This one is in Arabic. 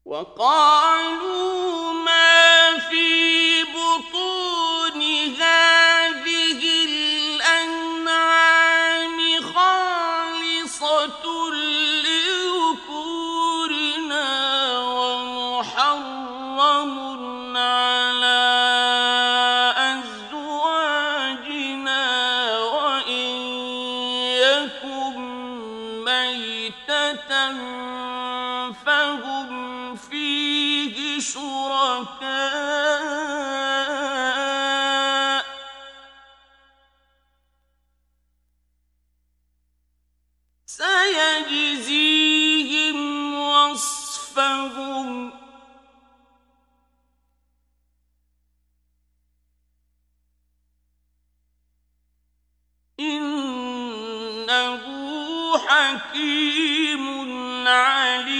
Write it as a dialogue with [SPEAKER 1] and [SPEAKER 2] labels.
[SPEAKER 1] وقالوا ما في بطون هذه الأنعام خالصة لذكورنا ومحرم على أزواجنا وإن يكن ميتة فهم فيه شركاء سيجزيهم وصفهم إنه حكيم عليم.